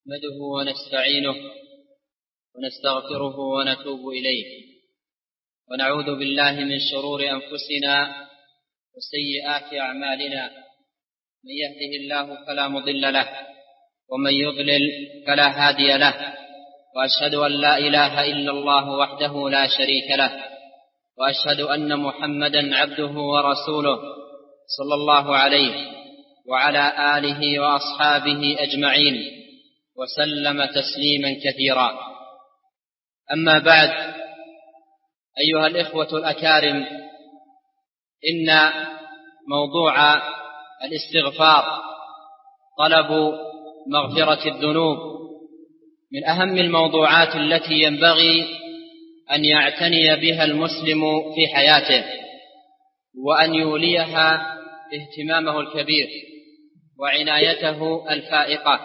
نحمده ونستعينه ونستغفره ونتوب إليه ونعوذ بالله من شرور أنفسنا وسيئات أعمالنا. من يهده الله فلا مضل له ومن يضلل فلا هادي له، وأشهد أن لا إله إلا الله وحده لا شريك له، وأشهد أن محمدا عبده ورسوله صلى الله عليه وعلى آله وأصحابه أجمعين وسلم تسليما كثيرا. أما بعد، أيها الإخوة الأكارم، إن موضوع الاستغفار طلب مغفرة الذنوب من أهم الموضوعات التي ينبغي أن يعتني بها المسلم في حياته وأن يوليها اهتمامه الكبير وعنايته الفائقة.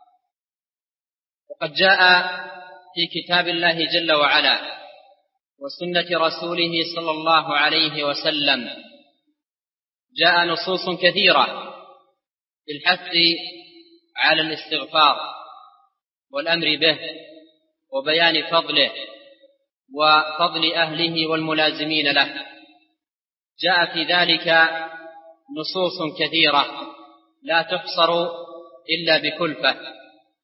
وقد جاء في كتاب الله جل وعلا وسنة رسوله صلى الله عليه وسلم جاء نصوص كثيرة في الحث على الاستغفار والأمر به وبيان فضله وفضل أهله والملازمين له. جاء في ذلك نصوص كثيرة لا تحصر إلا بكلفة.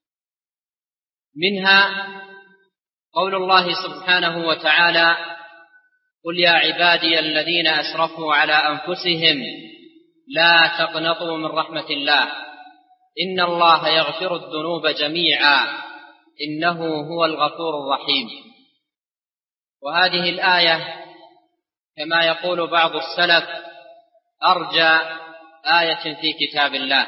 منها قول الله سبحانه وتعالى: قل يا عبادي الذين أسرفوا على أنفسهم لا تقنطوا من رحمة الله إن الله يغفر الذنوب جميعا إنه هو الغفور الرحيم. وهذه الآية كما يقول بعض السلف أرجى آية في كتاب الله.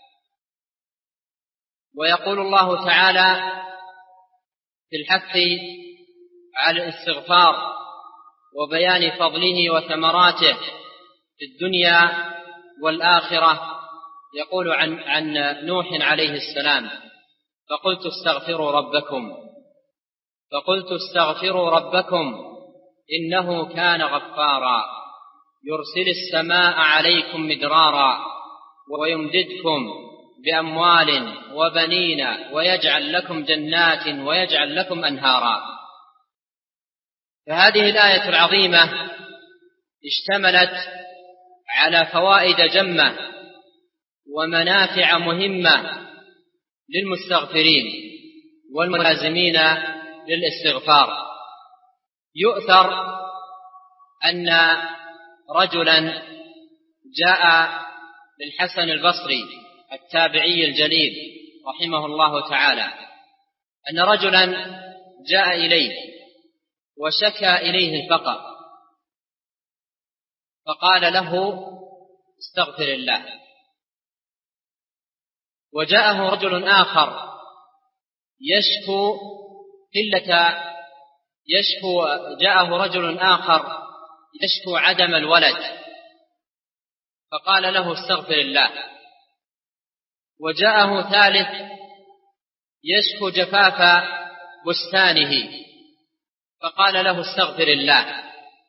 ويقول الله تعالى في الحث على الاستغفار وبيان فضله وثمراته في الدنيا والآخرة، يقول عن نوح عليه السلام: فقلت استغفروا ربكم إنه كان غفارا يرسل السماء عليكم مدرارا ويمددكم بأموال وبنين ويجعل لكم جنات ويجعل لكم أنهارا. فهذه الآية العظيمة اشتملت على فوائد جمة ومنافع مهمة للمستغفرين والملازمين للاستغفار. يؤثر أن رجلا جاء للحسن البصري التابعي الجليل رحمه الله تعالى أن رجلا جاء إليه وشكى إليه الفقر، فقال له: استغفر الله. وجاءه رجل آخر يشكو عدم الولد، فقال له: استغفر الله. وجاءه ثالث يشكو جفاف بستانه، فقال له: استغفر الله.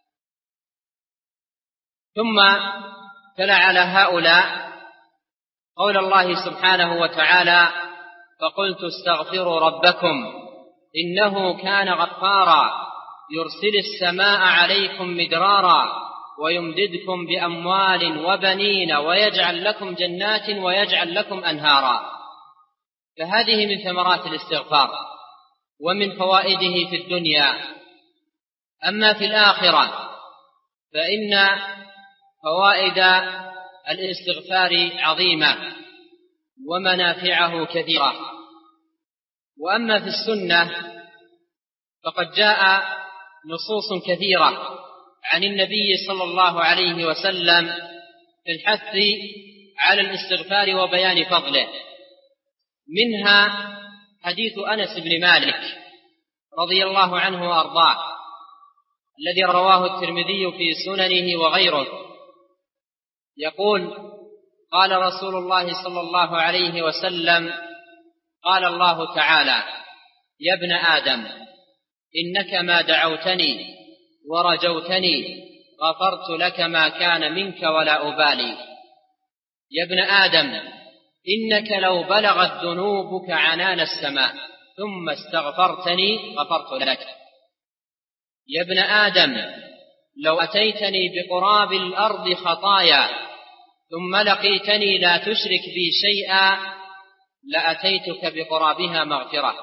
ثم تلا على هؤلاء قول الله سبحانه وتعالى: فقلت استغفروا ربكم إنه كان غفارا يرسل السماء عليكم مدرارا ويمددكم بأموال وبنين ويجعل لكم جنات ويجعل لكم أنهارا. فهذه من ثمرات الاستغفار ومن فوائده في الدنيا. أما في الآخرة فإن فوائد الاستغفار عظيمة ومنافعه كثيرة. وأما في السنة فقد جاء نصوص كثيرة عن النبي صلى الله عليه وسلم في الحث على الاستغفار وبيان فضله. منها حديث أنس بن مالك رضي الله عنه وأرضاه الذي رواه الترمذي في سننه وغيره، يقول: قال رسول الله صلى الله عليه وسلم: قال الله تعالى: يا ابن آدم إنك ما دعوتني ورجوتني غفرت لك ما كان منك ولا أبالي. يا ابن آدم إنك لو بلغت ذنوبك عنان السماء ثم استغفرتني غفرت لك. يا ابن آدم لو أتيتني بقراب الأرض خطايا ثم لقيتني لا تشرك بي شيئا لأتيتك بقرابها مغفرة.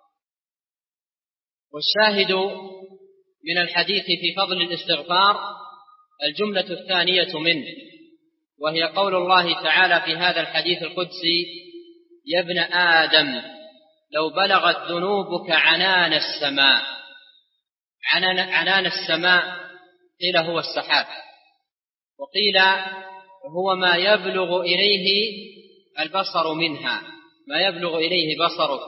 والشاهد من الحديث في فضل الاستغفار الجملة الثانية منه، وهي قول الله تعالى في هذا الحديث القدسي: يا ابن آدم لو بلغت ذنوبك عنان السماء. عنان السماء قيل هو السحاب، وقيل هو ما يبلغ إليه البصر منها، ما يبلغ إليه بصرك.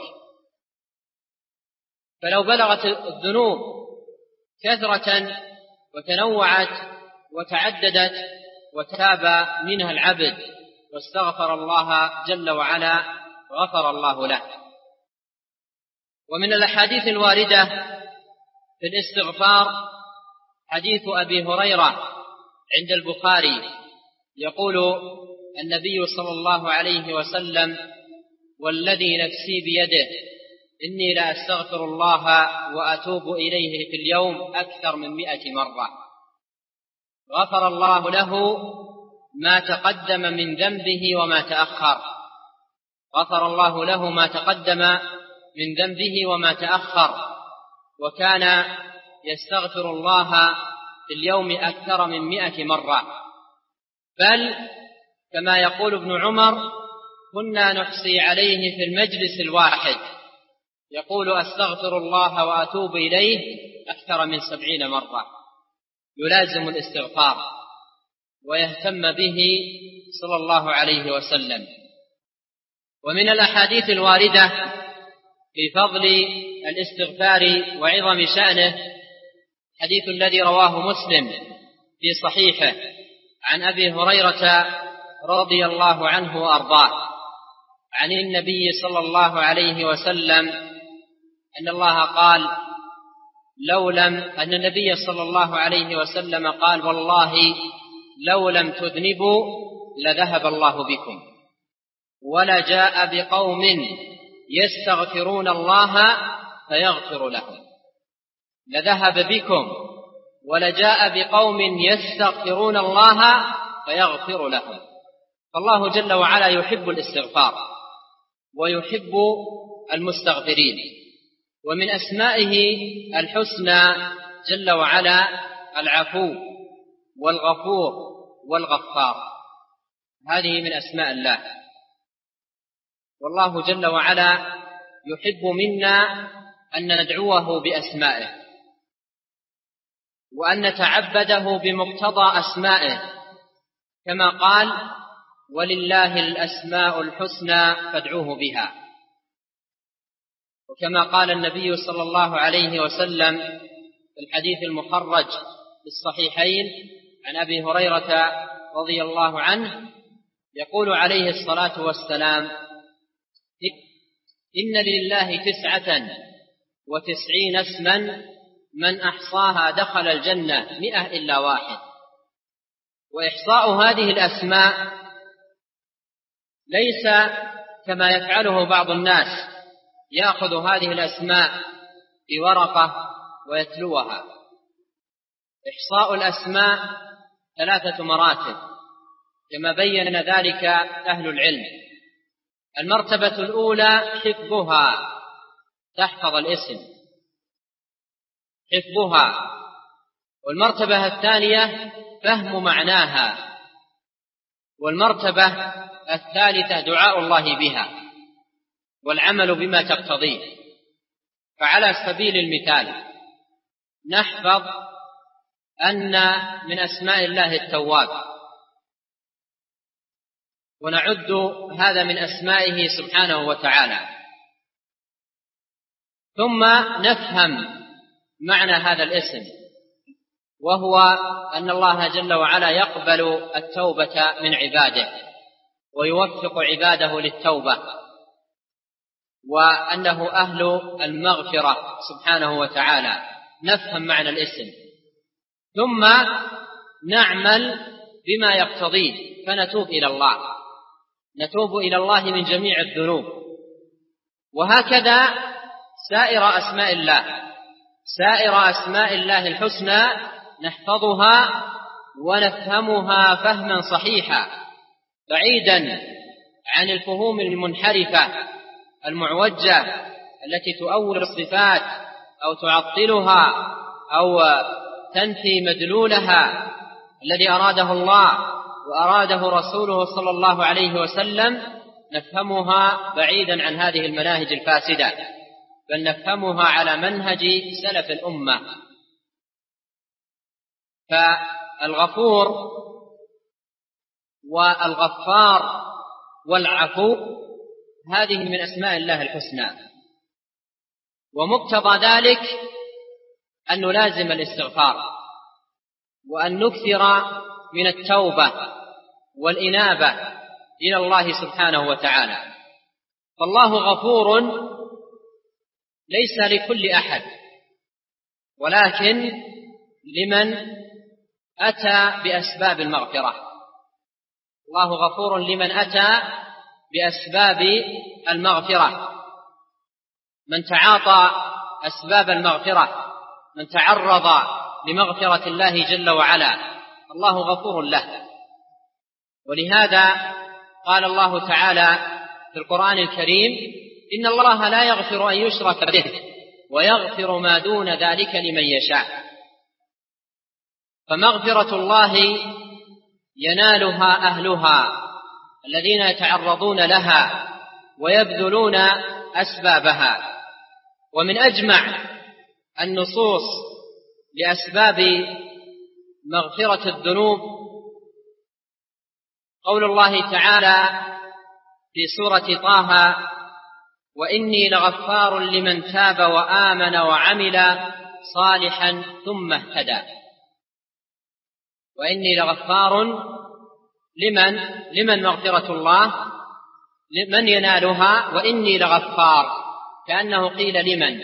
فلو بلغت الذنوب كثرة وتنوعت وتعددت وتاب منها العبد واستغفر الله جل وعلا غفر الله له. ومن الأحاديث الواردة في الاستغفار حديث أبي هريرة عند البخاري، يقول النبي صلى الله عليه وسلم: والذي نفسي بيده إني لا أستغفر الله وأتوب إليه في اليوم أكثر من 100 مرة غفر الله له ما تقدم من ذنبه وما تأخر. غفر الله له ما تقدم من ذنبه وما تأخر، وكان يستغفر الله في اليوم أكثر من 100 مرة. بل كما يقول ابن عمر: كنا نحصي عليه في المجلس الواحد يقول أستغفر الله وأتوب إليه أكثر من 70 مرة. يلازم الاستغفار ويهتم به صلى الله عليه وسلم. ومن الأحاديث الواردة في فضل الاستغفار وعظم شأنه حديث الذي رواه مسلم في صحيحه عن أبي هريرة رضي الله عنه وأرضاه عن النبي صلى الله عليه وسلم أن النبي صلى الله عليه وسلم قال: والله لو لم تذنبوا لذهب الله بكم ولجاء بقوم يستغفرون الله فيغفر لهم. لذهب بكم ولجاء بقوم يستغفرون الله فيغفر لهم. فالله جل وعلا يحب الاستغفار ويحب المستغفرين. ومن أسمائه الحسنى جل وعلا العفو والغفور والغفار، هذه من أسماء الله. والله جل وعلا يحب منا أن ندعوه بأسمائه وأن نتعبده بمقتضى أسمائه، كما قال: ولله الأسماء الحسنى فادعوه بها. وكما قال النبي صلى الله عليه وسلم في الحديث المخرج في الصحيحين عن أبي هريرة رضي الله عنه يقول عليه الصلاة والسلام: إن لله 99 اسما من أحصاها دخل الجنة 100 إلا واحد. وإحصاء هذه الأسماء ليس كما يفعله بعض الناس، يأخذ هذه الأسماء في ورقة ويتلوها. إحصاء الأسماء 3 مراتب كما بين ذلك أهل العلم. المرتبة الأولى حفظها، تحفظ الاسم، حفظها. والمرتبة الثانية فهم معناها. والمرتبة الثالثة دعاء الله بها والعمل بما تقتضيه. فعلى سبيل المثال نحفظ أن من أسماء الله التواب، ونعد هذا من أسمائه سبحانه وتعالى، ثم نفهم معنى هذا الاسم، وهو أن الله جل وعلا يقبل التوبة من عباده ويوفق عباده للتوبة، وأنه أهل المغفرة سبحانه وتعالى. نفهم معنى الاسم ثم نعمل بما يقتضيه فنتوب إلى الله. نتوب إلى الله من جميع الذنوب. وهكذا سائر أسماء الله الحسنى نحفظها ونفهمها فهما صحيحا، بعيدا عن الفهوم المنحرفة المعوجة التي تؤول الصفات أو تعطلها أو تنفي مدلولها الذي أراده الله وأراده رسوله صلى الله عليه وسلم. نفهمها بعيدا عن هذه المناهج الفاسدة، بل نفهمها على منهج سلف الأمة. فالغفور والغفار والعفو هذه من أسماء الله الحسنى، ومقتضى ذلك أن نلازم الاستغفار وأن نكثر من التوبة والإنابة إلى الله سبحانه وتعالى. فالله غفور ليس لكل أحد، ولكن لمن أتى بأسباب المغفرة. الله غفور لمن أتى بأسباب المغفرة، من تعاطى أسباب المغفرة، من تعرض لمغفرة الله جل وعلا، الله غفور له. ولهذا قال الله تعالى في القرآن الكريم: إن الله لا يغفر أن يشرك به ويغفر ما دون ذلك لمن يشاء. فمغفرة الله ينالها أهلها الذين يتعرضون لها ويبذلون أسبابها. ومن أجمع النصوص لأسباب مغفرة الذنوب قول الله تعالى في سورة طه: وإني لغفار لمن تاب وآمن وعمل صالحا ثم اهتدى. وإني لغفار لمن مغفرة الله من ينالها، وإني لغفار، كأنه قيل لمن،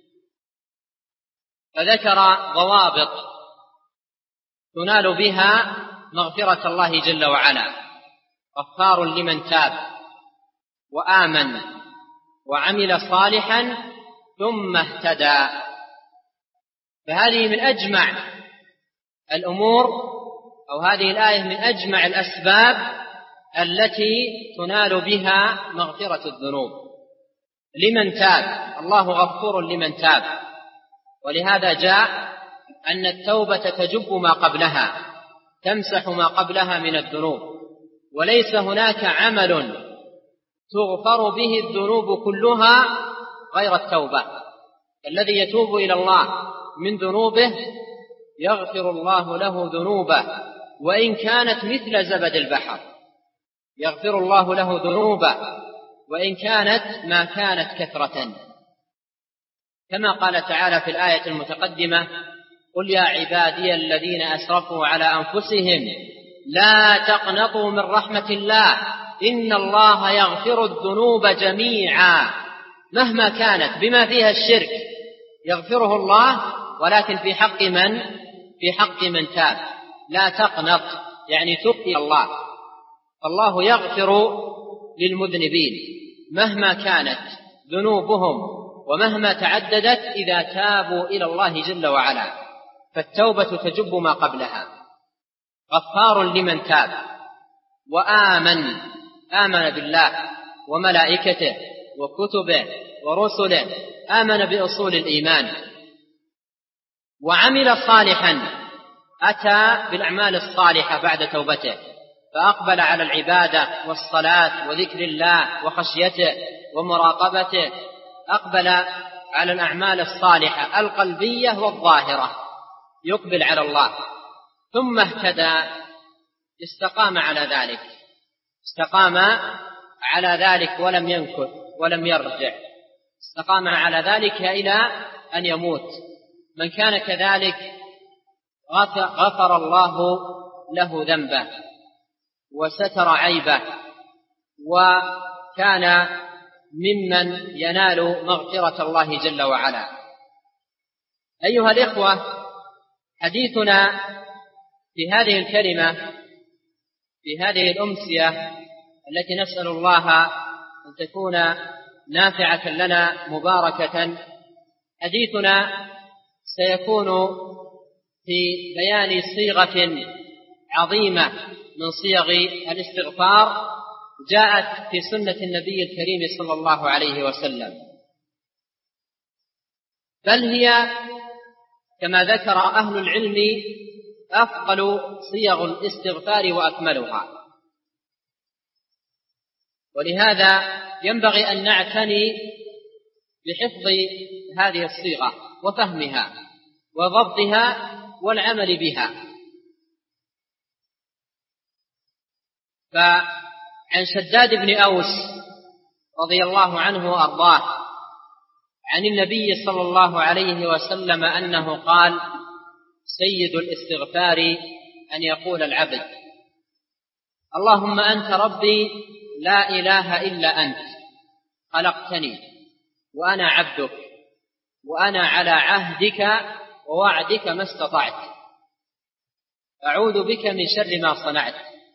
فذكر ضوابط تنال بها مغفرة الله جل وعلا: غفار لمن تاب وآمن وعمل صالحا ثم اهتدى. فهذه من أجمع الأمور، أو هذه الآية من أجمع الأسباب التي تنال بها مغفرة الذنوب لمن تاب. الله غفور لمن تاب، ولهذا جاء أن التوبة تجب ما قبلها، تمسح ما قبلها من الذنوب، وليس هناك عمل تغفر به الذنوب كلها غير التوبة. الذي يتوب إلى الله من ذنوبه يغفر الله له ذنوبه وإن كانت مثل زبد البحر، يغفر الله له ذنوبه وإن كانت ما كانت كثرة، كما قال تعالى في الآية المتقدمة: قل يا عبادي الذين أسرفوا على أنفسهم لا تقنطوا من رحمة الله إن الله يغفر الذنوب جميعا مهما كانت، بما فيها الشرك يغفره الله، ولكن في حق من؟ في حق من تاب. لا تقنط يعني تب إلى الله، فالله يغفر للمذنبين مهما كانت ذنوبهم ومهما تعددت إذا تابوا إلى الله جل وعلا، فالتوبة تجب ما قبلها. غفار لمن تاب آمن بالله وملائكته وكتبه ورسله، آمن بأصول الإيمان، وعمل صالحا، أتى بالأعمال الصالحة بعد توبته، فأقبل على العبادة والصلاة وذكر الله وخشيته ومراقبته، أقبل على الأعمال الصالحة القلبية والظاهرة، يقبل على الله، ثم اهتدى، استقام على ذلك ولم ينكث ولم يرجع، استقام على ذلك إلى أن يموت. من كان كذلك غفر الله له ذنبه وستر عيبه، وكان ممن ينال مغفرة الله جل وعلا. أيها الإخوة، حديثنا في هذه الكلمة، في هذه الأمسية التي نسأل الله أن تكون نافعة لنا مباركة. حديثنا سيكون في بيان صيغة عظيمة من صيغ الاستغفار جاءت في سنة النبي الكريم صلى الله عليه وسلم، بل هي كما ذكر أهل العلم أفضل صيغ الاستغفار وأكملها. ولهذا ينبغي أن نعتني بحفظ هذه الصيغة وفهمها وضبطها والعمل بها. فعن شداد بن أوس رضي الله عنه وأرضاه عن النبي صلى الله عليه وسلم أنه قال: سيد الاستغفار أن يقول العبد: اللهم أنت ربي لا إله إلا أنت، خلقتني وأنا عبدك، وأنا على عهدك ووعدك ما استطعت، أعوذ بك من شر ما صنعت،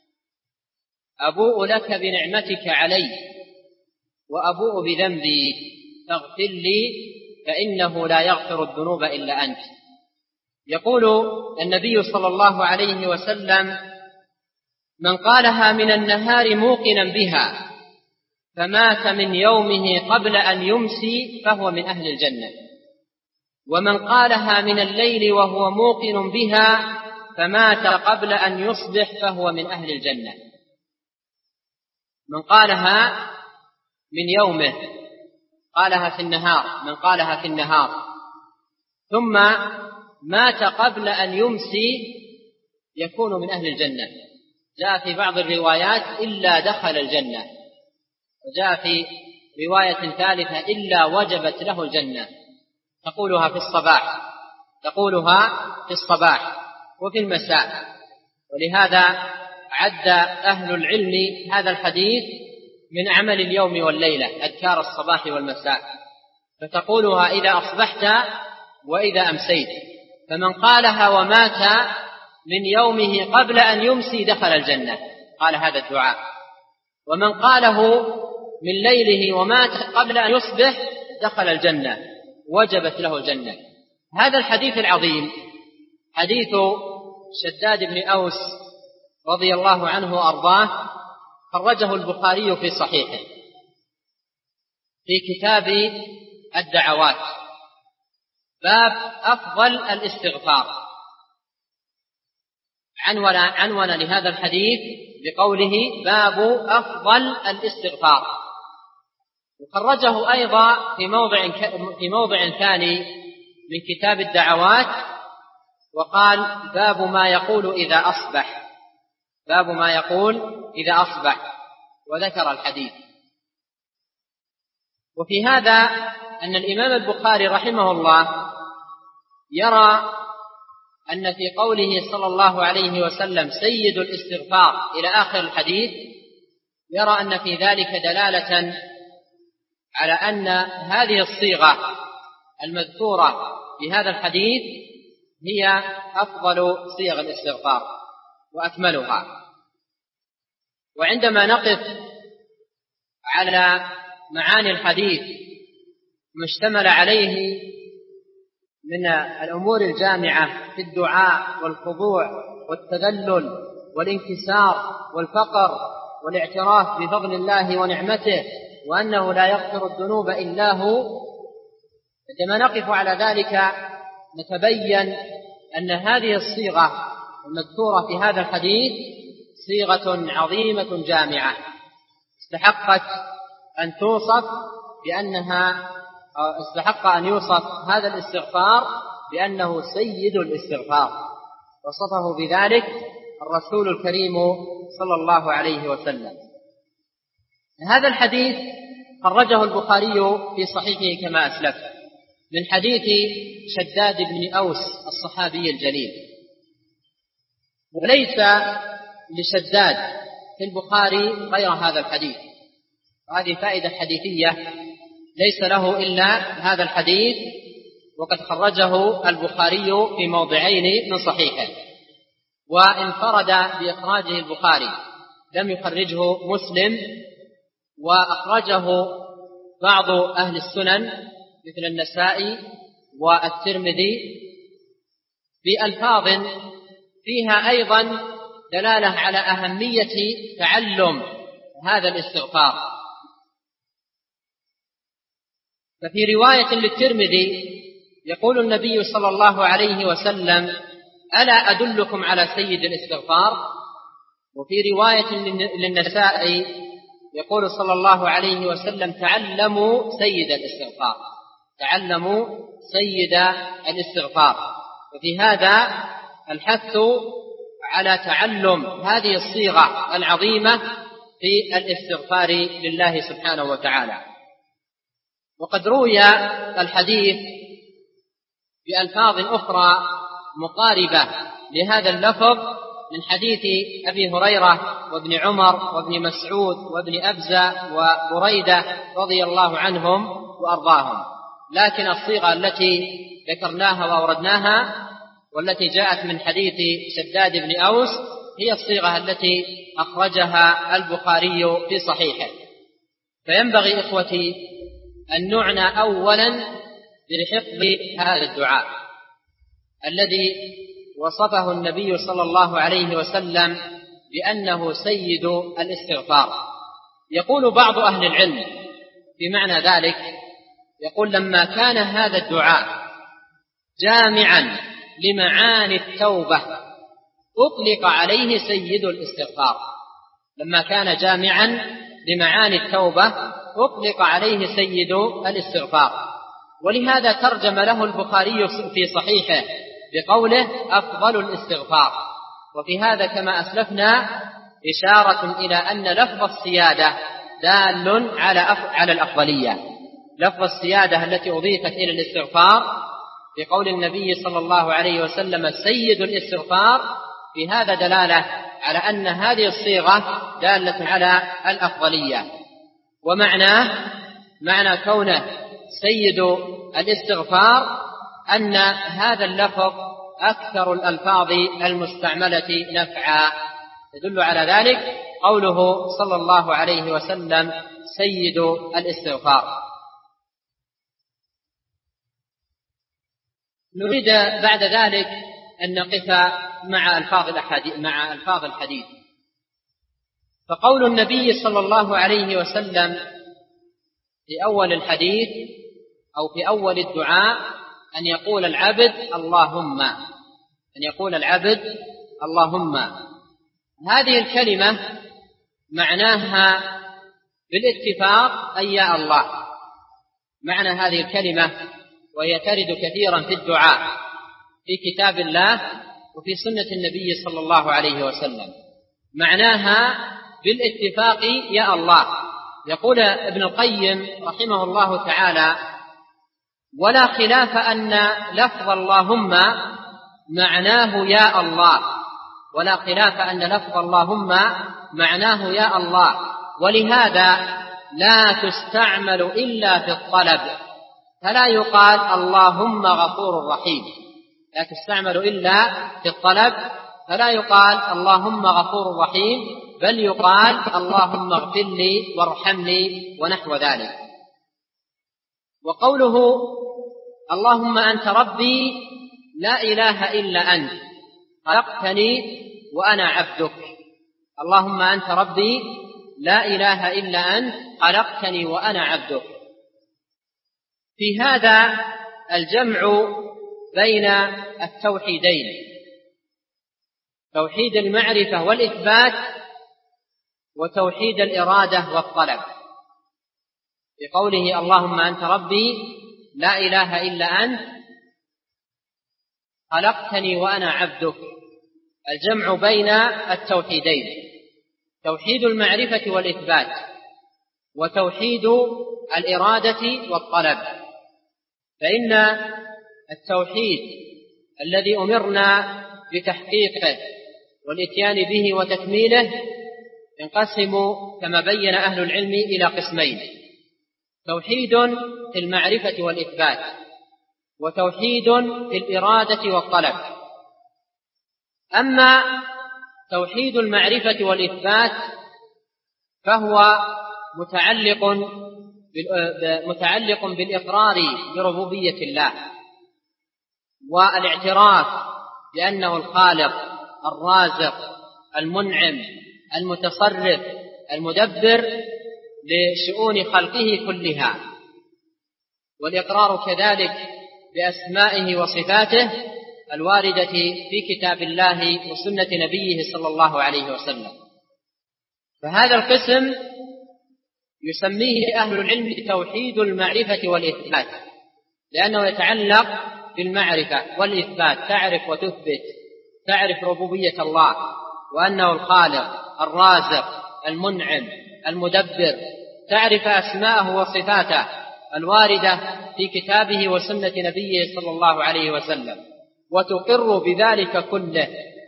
أبوء لك بنعمتك علي وأبوء بذنبي، فاغفر لي فإنه لا يغفر الذنوب إلا أنت. يقول النبي صلى الله عليه وسلم: من قالها من النهار موقنا بها فمات من يومه قبل أن يمسي فهو من أهل الجنة، ومن قالها من الليل وهو موقن بها فمات قبل أن يصبح فهو من أهل الجنة. من قالها من يومه، قالها في النهار، من قالها في النهار ثم مات قبل أن يمسي يكون من أهل الجنة. جاء في بعض الروايات إلا دخل الجنة، وجاء في رواية ثالثة إلا وجبت له الجنة. تقولها في الصباح وفي المساء. ولهذا عد أهل العلم هذا الحديث من عمل اليوم والليلة، أذكار الصباح والمساء، فتقولها إذا أصبحت وإذا أمسيت. فمن قالها ومات من يومه قبل أن يمسي دخل الجنة، قال هذا الدعاء. ومن قاله من ليله ومات قبل أن يصبح دخل الجنة، وجبت له الجنة. هذا الحديث العظيم حديث شداد بن أوس رضي الله عنه وأرضاه خرجه البخاري في صحيحه في كتاب الدعوات، باب أفضل الاستغفار. عنون لهذا الحديث بقوله: باب أفضل الاستغفار. وخرجه أيضا في موضع ثاني من كتاب الدعوات وقال: باب ما يقول إذا أصبح، باب ما يقول إذا أصبح، وذكر الحديث. وفي هذا أن الإمام البخاري رحمه الله يرى أن في قوله صلى الله عليه وسلم سيد الاستغفار إلى آخر الحديث، يرى أن في ذلك دلالة على أن هذه الصيغة المذكورة في هذا الحديث هي أفضل صيغ الاستغفار وأكملها. وعندما نقف على معاني الحديث ما اشتمل عليه من الأمور الجامعة في الدعاء والخضوع والتذلل والانكسار والفقر والاعتراف بفضل الله ونعمته وأنه لا يغفر الذنوب إلا هو، عندما نقف على ذلك نتبين أن هذه الصيغة المذكورة في هذا الحديث صيغة عظيمة جامعة استحق أن يوصف هذا الاستغفار بأنه سيد الاستغفار، وصفه بذلك الرسول الكريم صلى الله عليه وسلم. هذا الحديث خرجه البخاري في صحيحه كما أسلف من حديث شداد بن أوس الصحابي الجليل، وليس لشداد في البخاري غير هذا الحديث، وهذه فائدة حديثية، ليس له إلا هذا الحديث، وقد خرجه البخاري في موضعين من صحيحه، وانفرد بإخراجه البخاري لم يخرجه مسلم، وأخرجه بعض أهل السنن مثل النسائي والترمذي بألفاظ فيها أيضا دلالة على أهمية تعلم هذا الاستغفار. ففي رواية للترمذي يقول النبي صلى الله عليه وسلم: ألا أدلكم على سيد الاستغفار؟ وفي رواية للنسائي يقول صلى الله عليه وسلم: تعلموا سيد الاستغفار، تعلموا سيد الاستغفار. وفي هذا الحث على تعلم هذه الصيغة العظيمة في الاستغفار لله سبحانه وتعالى. وقد روي الحديث بألفاظ أخرى مقاربة لهذا اللفظ من حديث أبي هريرة وابن عمر وابن مسعود وابن أبزة وبريدة رضي الله عنهم وأرضاهم، لكن الصيغة التي ذكرناها وأوردناها والتي جاءت من حديث شداد بن أوس هي الصيغة التي أخرجها البخاري في صحيحه. فينبغي إخوتي أن نعنى أولا بحفظ هذا الدعاء الذي وصفه النبي صلى الله عليه وسلم بأنه سيد الاستغفار. يقول بعض أهل العلم في معنى ذلك، يقول: لما كان هذا الدعاء جامعا لمعاني التوبة أطلق عليه سيد الاستغفار. لما كان جامعا لمعاني التوبة أطلق عليه سيد الاستغفار. ولهذا ترجم له البخاري في صحيحه بقوله: أفضل الاستغفار. وفي هذا كما أسلفنا إشارة إلى أن لفظ السيادة دال على الأفضلية. لفظ السيادة التي أضيفت إلى الاستغفار بقول النبي صلى الله عليه وسلم: سيد الاستغفار، في هذا دلالة على أن هذه الصيغة دالة على الأفضلية. معنى كونه سيد الاستغفار أن هذا اللفظ أكثر الألفاظ المستعملة نفعا. يدل على ذلك قوله صلى الله عليه وسلم: سيد الاستغفار. نريد بعد ذلك أن نقف مع ألفاظ الحديث. فقول النبي صلى الله عليه وسلم في أول الحديث أو في أول الدعاء أن يقول العبد اللهم. هذه الكلمة معناها بالاتفاق أي يا الله. معنى هذه الكلمة، وهي ترد كثيرا في الدعاء في كتاب الله وفي سنة النبي صلى الله عليه وسلم، معناها بالاتفاق يا الله. يقول ابن القيم رحمه الله تعالى: ولا خلاف أن لفظ اللهم معناه يا الله، ولا خلاف أن لفظ اللهم معناه يا الله، ولهذا لا تستعمل إلا في الطلب، فلا يقال اللهم غفور رحيم. لا تستعمل إلا في الطلب، فلا يقال اللهم غفور رحيم، بل يقال اللهم اغفر لي وارحمني ونحو ذلك. وقوله اللهم أنت ربي لا إله إلا أنت خلقتني وأنا عبدك. اللهم أنت ربي لا إله إلا أنت خلقتني وأنا عبدك. في هذا الجمع بين التوحيدين، توحيد المعرفة والإثبات وتوحيد الإرادة والطلب. بقوله اللهم أنت ربي لا إله إلا أنت خلقتني وأنا عبدك، الجمع بين التوحيدين، توحيد المعرفة والإثبات وتوحيد الإرادة والطلب. فإن التوحيد الذي أمرنا بتحقيقه والإتيان به وتكميله ينقسم كما بين أهل العلم إلى قسمين: توحيد في المعرفة والإثبات، وتوحيد في الإرادة والطلب. أما توحيد المعرفة والإثبات فهو متعلق بالإقرار بربوبية الله والاعتراف بأنه الخالق الرازق المنعم المتصرف المدبر لشؤون خلقه كلها، والإقرار كذلك بأسمائه وصفاته الواردة في كتاب الله وسنة نبيه صلى الله عليه وسلم. فهذا القسم يسميه أهل العلم توحيد المعرفة والإثبات، لأنه يتعلق بالمعرفة والإثبات، تعرف وتثبت، تعرف ربوبية الله وأنه الخالق الرازق المنعم المدبر، تعرف أسماءه وصفاته الواردة في كتابه وسنة نبيه صلى الله عليه وسلم، وتقر بذلك كله.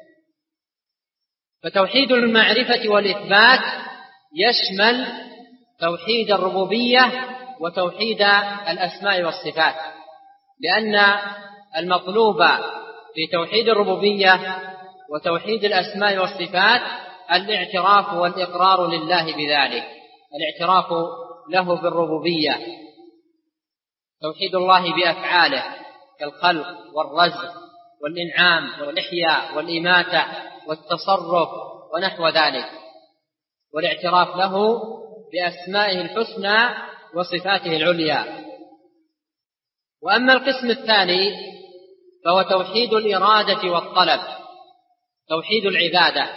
فتوحيد المعرفة والإثبات يشمل توحيد الربوبية وتوحيد الأسماء والصفات، لأن المطلوب في توحيد الربوبية وتوحيد الأسماء والصفات الاعتراف والإقرار لله بذلك، الاعتراف له بالربوبية، توحيد الله بأفعاله كالخلق والرزق والإنعام والإحياء والإماتة والتصرف ونحو ذلك، والاعتراف له بأسمائه الحسنى وصفاته العليا. وأما القسم الثاني فهو توحيد الإرادة والطلب، توحيد العبادة،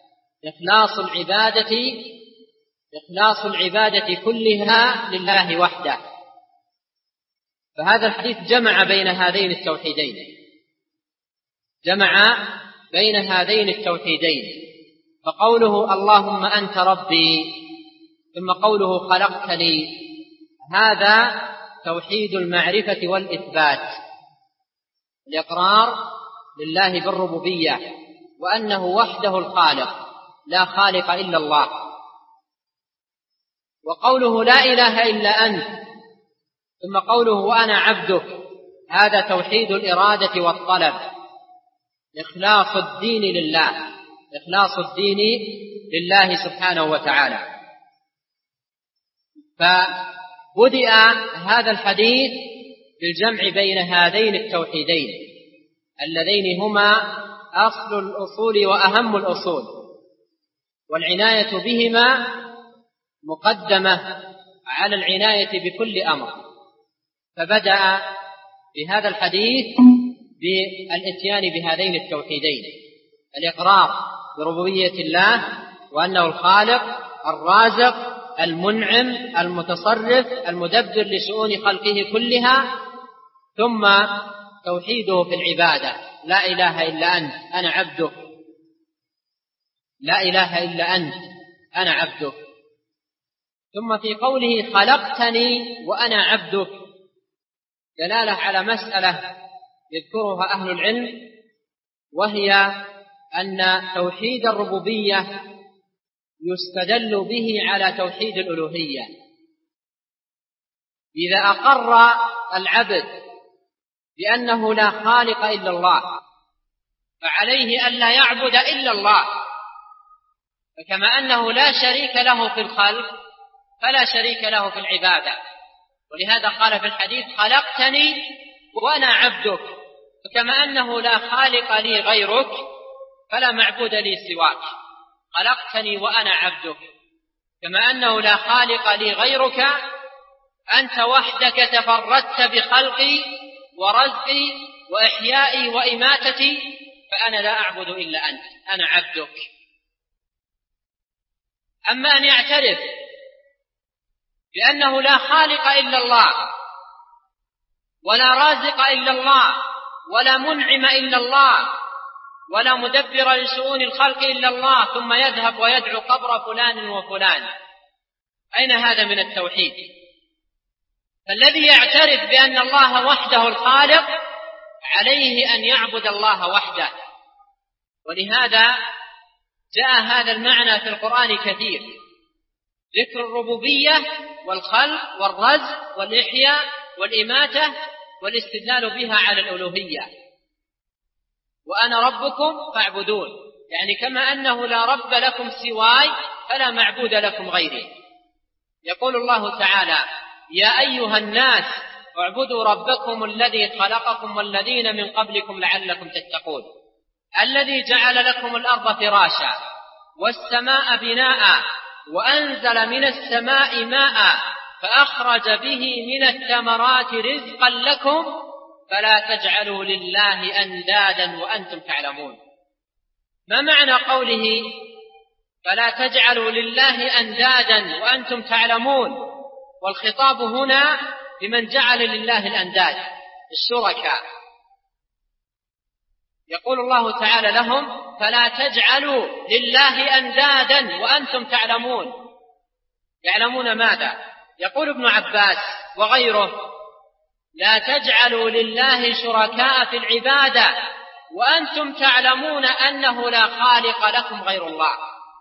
إخلاص العبادة كلها لله وحده. فهذا الحديث جمع بين هذين التوحيدين، فقوله اللهم أنت ربي ثم قوله خلقتني، هذا توحيد المعرفة والإثبات، الإقرار لله بالربوبية وأنه وحده الخالق لا خالق إلا الله. وقوله لا إله إلا أنت ثم قوله وأنا عبدك، هذا توحيد الإرادة والطلب، إخلاص الدين لله سبحانه وتعالى. فبدأ هذا الحديث بالجمع بين هذين التوحيدين اللذين هما أصل الأصول وأهم الأصول، والعناية بهما مقدمة على العناية بكل أمر. فبدأ بهذا الحديث بالإتيان بهذين التوحيدين، الإقرار بربوبية الله وأنه الخالق الرازق المنعم المتصرف المدبر لشؤون خلقه كلها، ثم توحيده في العبادة، لا إله إلا أنت أنا عبدك، لا إله إلا أنت أنا عبدك. ثم في قوله خلقتني وأنا عبدك دلالة على مسألة يذكرها أهل العلم، وهي أن توحيد الربوبية يستدل به على توحيد الألوهية. إذا أقر العبد بأنه لا خالق إلا الله فعليه أن لا يعبد إلا الله، فكما أنه لا شريك له في الخلق فلا شريك له في العبادة. ولهذا قال في الحديث خلقتني وأنا عبدك، فكما أنه لا خالق لي غيرك فلا معبود لي سواك. خلقتني وأنا عبدك، كما أنه لا خالق لي غيرك، أنت وحدك تفردت بخلقي ورزقي وإحيائي وإماتتي، فأنا لا أعبد إلا أنت، أنا عبدك. أما أن يعترف بأنه لا خالق إلا الله ولا رازق إلا الله ولا منعم إلا الله ولا مدبر لشؤون الخلق إلا الله، ثم يذهب ويدعو قبر فلان وفلان، أين هذا من التوحيد؟ فالذي يعترف بأن الله وحده الخالق عليه أن يعبد الله وحده. ولهذا جاء هذا المعنى في القرآن كثير، ذكر الربوبية والخلق والرزق والإحياء والإماتة والاستدلال بها على الألوهية. وأنا ربكم فاعبدون، يعني كما أنه لا رب لكم سواي فلا معبود لكم غيري. يقول الله تعالى: يا أيها الناس اعبدوا ربكم الذي خلقكم والذين من قبلكم لعلكم تتقون، الذي جعل لكم الأرض فراشا والسماء بناء وأنزل من السماء ماء فأخرج به من الثمرات رزقا لكم فلا تجعلوا لله أندادا وأنتم تعلمون. ما معنى قوله فلا تجعلوا لله أندادا وأنتم تعلمون؟ والخطاب هنا لمن جعل لله الأنداد الشركاء. يقول الله تعالى لهم: فلا تجعلوا لله أندادا وأنتم تعلمون. يعلمون ماذا؟ يقول ابن عباس وغيره: لا تجعلوا لله شركاء في العبادة وأنتم تعلمون أنه لا خالق لكم غير الله.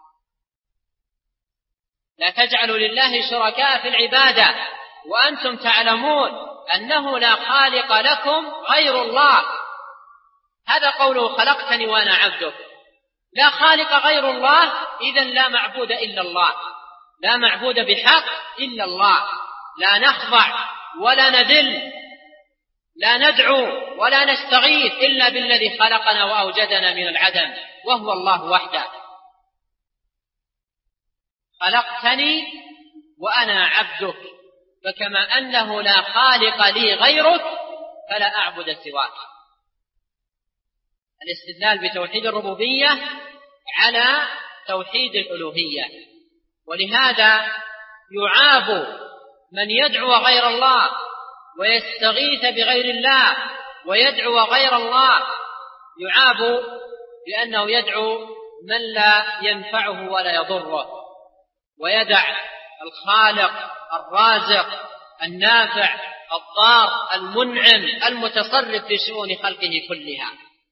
لا تجعلوا لله شركاء في العبادة وأنتم تعلمون أنه لا خالق لكم غير الله. هذا قوله: خلقتني وأنا عبدك. لا خالق غير الله، إذن لا معبود إلا الله، لا معبود بحق إلا الله. لا نخضع ولا نذل، لا ندعو ولا نستغيث إلا بالذي خلقنا وأوجدنا من العدم، وهو الله وحده. خلقتني وأنا عبدك، فكما أنه لا خالق لي غيرك فلا أعبد سواك. الاستدلال بتوحيد الربوبية على توحيد الألوهية. ولهذا يعاب من يدعو غير الله ويستغيث بغير الله ويدعو غير الله، يعاب لأنه يدعو من لا ينفعه ولا يضره، ويدع الخالق الرازق النافع الضار المنعم المتصرف في شؤون خلقه كلها.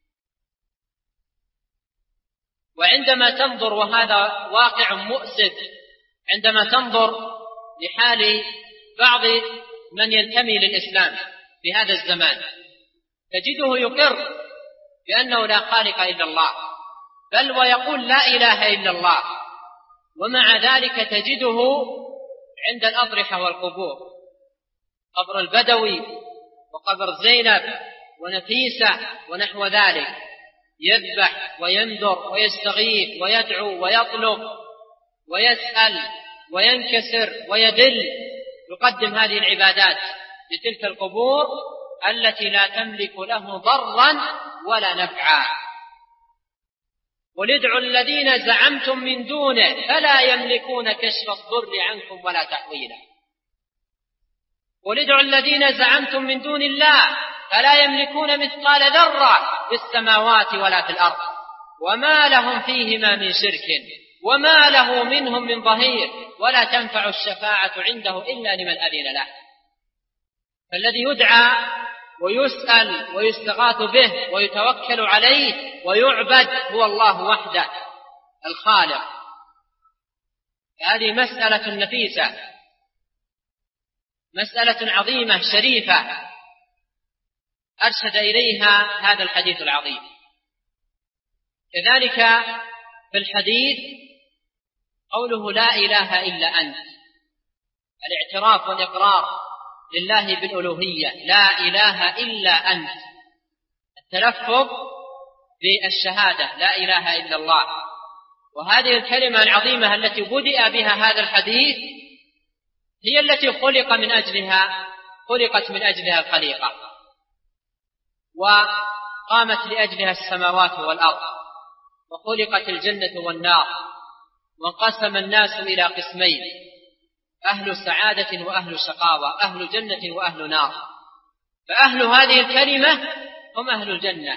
وعندما تنظر، وهذا واقع مؤسف، عندما تنظر لحال بعض من ينتمي للإسلام في هذا الزمان تجده يقر بأنه لا خالق إلا الله، بل ويقول لا إله إلا الله، ومع ذلك تجده عند الأضرحة والقبور، قبر البدوي وقبر زينب ونفيسة ونحو ذلك، يذبح وينذر ويستغيث ويدعو ويطلب ويسأل وينكسر ويدل، يقدم هذه العبادات لتلك القبور التي لا تملك له ضرا ولا نفعا. قل ادعوا الذين زعمتم من دونه فلا يملكون كشف الضر عنكم ولا تحويلا. قل ادعوا الذين زعمتم من دون الله فلا يملكون مثقال ذرة في السماوات ولا في الأرض وما لهم فيهما من شرك وما له منهم من ظهير ولا تنفع الشفاعة عنده إلا لمن أذن له. فالذي يدعى ويسأل ويستغاث به ويتوكل عليه ويعبد هو الله وحده الخالق. هذه مسألة نفيسة، مسألة عظيمة شريفة أرشد إليها هذا الحديث العظيم. كذلك في الحديث قوله لا إله إلا أنت، الاعتراف والإقرار لله بالألوهية، لا إله إلا أنت، التلفظ بالشهادة لا إله إلا الله. وهذه الكلمة العظيمة التي بدأ بها هذا الحديث هي التي خلقت من أجلها الخليقة، وقامت لأجلها السماوات والأرض، وخلقت الجنة والنار، وانقسم الناس إلى قسمين: أهل سعادة وأهل شقاوة، أهل جنة وأهل نار. فأهل هذه الكلمة هم أهل الجنة،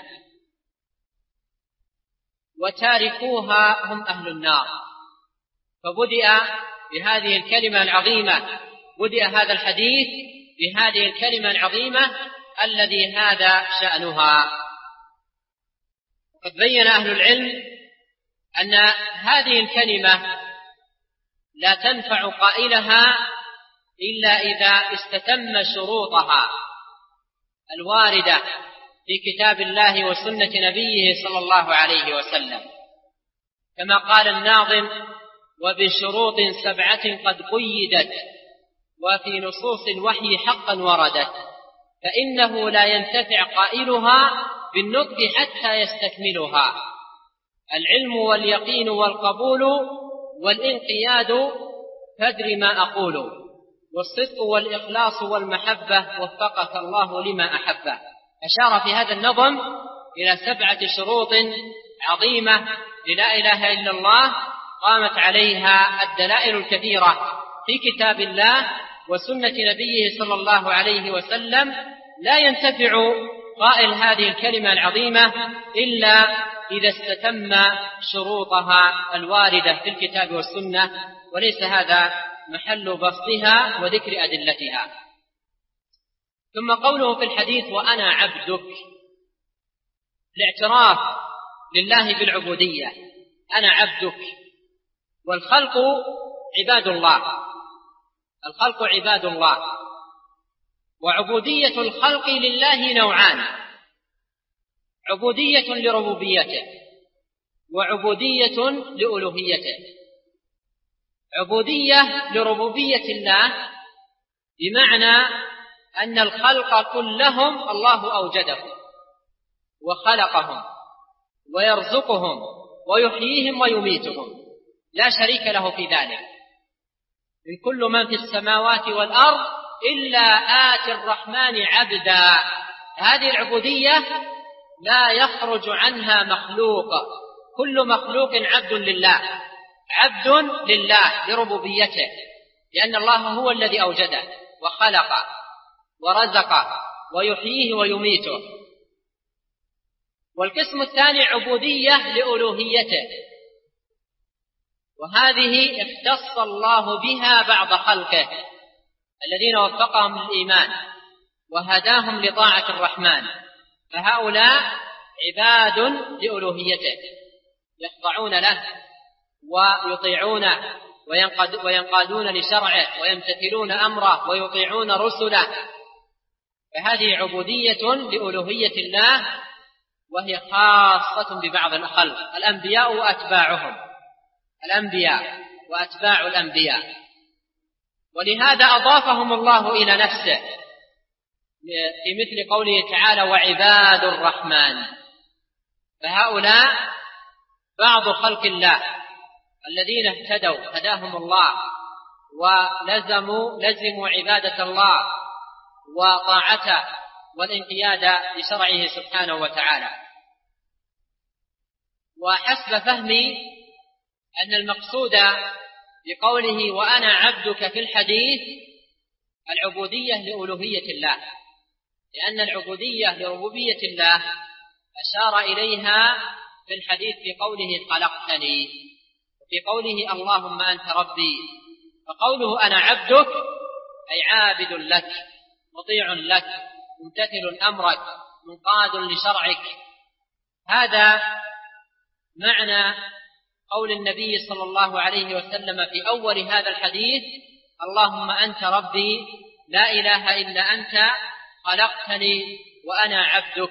وتاركوها هم أهل النار. فبدأ بهذه الكلمة العظيمة، بدأ هذا الحديث بهذه الكلمة العظيمة الذي هذا شأنها. وقد بين أهل العلم أن هذه الكلمة لا تنفع قائلها إلا إذا استتم شروطها الواردة في كتاب الله وسنة نبيه صلى الله عليه وسلم، كما قال الناظم وبشروط 7 قد قيدت وفي نصوص الوحي حقا وردت، فإنه لا ينتفع قائلها بالنطق حتى يستكملها: العلم واليقين والقبول والانقياد، فادر ما أقول، والصدق والإخلاص والمحبة، وفقك الله لما أحبه. أشار في هذا النظم إلى 7 شروط عظيمة للا إله إلا الله قامت عليها الدلائل الكثيرة في كتاب الله وسنة نبيه صلى الله عليه وسلم. لا ينتفع قائل هذه الكلمة العظيمة إلا إذا استتم شروطها الواردة في الكتاب والسنة، وليس هذا محل بسطها وذكر أدلتها. ثم قوله في الحديث: وأنا عبدك، الاعتراف لله بالعبودية، أنا عبدك. والخلق عباد الله، الخلق عباد الله، وعبودية الخلق لله نوعان: عبودية لربوبيته وعبودية لألوهيته. عبودية لربوبية الله بمعنى أن الخلق كلهم الله أوجدهم وخلقهم ويرزقهم ويحييهم ويميتهم، لا شريك له في ذلك. من كل من في السماوات والأرض إلا آتي الرحمن عبدا. هذه العبودية لا يخرج عنها مخلوق، كل مخلوق عبد لله، عبد لله لربوبيته، لأن الله هو الذي أوجده وخلق ورزق ويحييه ويميته. والقسم الثاني عبودية لألوهيته، وهذه اختص الله بها بعض خلقه الذين وفقهم للإيمان وهداهم لطاعة الرحمن، فهؤلاء عباد لألوهيته، يخضعون له ويطيعونه وينقادون لشرعه ويمتثلون أمره ويطيعون رسله، فهذه عبودية لألوهية الله، وهي خاصة ببعض الخلق: الأنبياء وأتباعهم، الأنبياء وأتباع الأنبياء. ولهذا أضافهم الله إلى نفسه في مثل قوله تعالى: وعباد الرحمن. فهؤلاء بعض خلق الله الذين اهتدوا هداهم الله ولزموا عبادة الله وطاعته والانقياد لشرعه سبحانه وتعالى. وحسب فهمي أن المقصود بقوله وأنا عبدك في الحديث العبودية لألوهية الله، لأن العبودية لربوبية الله أشار إليها في الحديث في قوله خلقتني، وفي قوله اللهم أنت ربي. فقوله أنا عبدك أي عابد لك مطيع لك ممتثل أمرك منقاد لشرعك. هذا معنى قول النبي صلى الله عليه وسلم في أول هذا الحديث: اللهم أنت ربي لا إله إلا أنت خلقتني وأنا عبدك.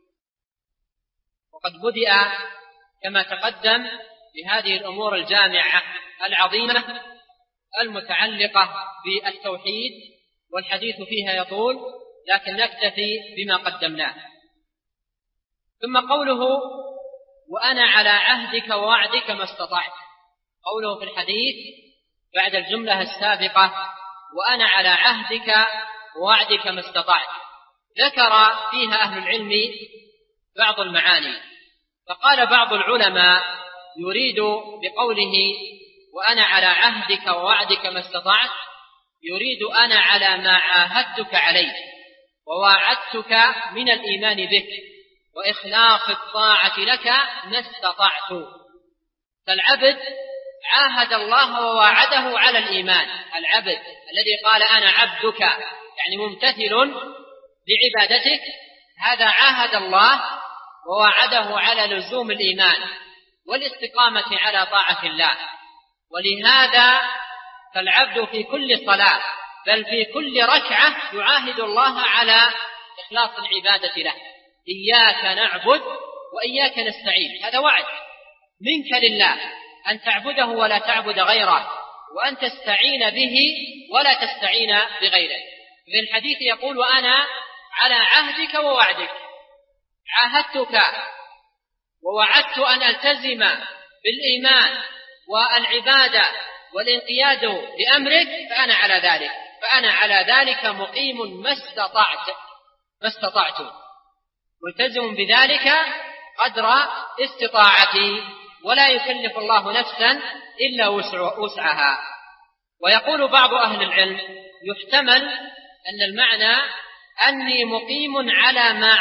وقد بدأ كما تقدم بهذه الأمور الجامعة العظيمة المتعلقة بالتوحيد، والحديث فيها يطول، لكن نكتفي بما قدمناه. ثم قوله وأنا على عهدك ووعدك ما استطعت، قوله في الحديث بعد الجملة السابقة وأنا على عهدك ووعدك ما استطعت، ذكر فيها أهل العلم بعض المعاني. فقال بعض العلماء يريد بقوله وأنا على عهدك ووعدك ما استطعت يريد أنا على ما عاهدتك عليه وواعدتك من الإيمان بك وإخلاص الطاعة لك ما استطعت. فالعبد عاهد الله وواعده على الإيمان، العبد الذي قال أنا عبدك يعني ممتثل بعبادتك، هذا عاهد الله وواعده على لزوم الإيمان والاستقامة على طاعة الله. ولهذا فالعبد في كل صلاة بل في كل ركعة يعاهد الله على إخلاص العبادة له: إياك نعبد وإياك نستعين. هذا وعد منك لله أن تعبده ولا تعبد غيره، وأن تستعين به ولا تستعين بغيره. في الحديث يقول: وأنا على عهدك ووعدك، عاهدتك ووعدت أن ألتزم بالإيمان والعبادة والانقياد لأمرك، فأنا على ذلك مقيم ما استطعت، ملتزم بذلك قدر استطاعتي، ولا يكلف الله نفسا إلا وسعها. ويقول بعض أهل العلم: يحتمل أن المعنى أني مقيم على ما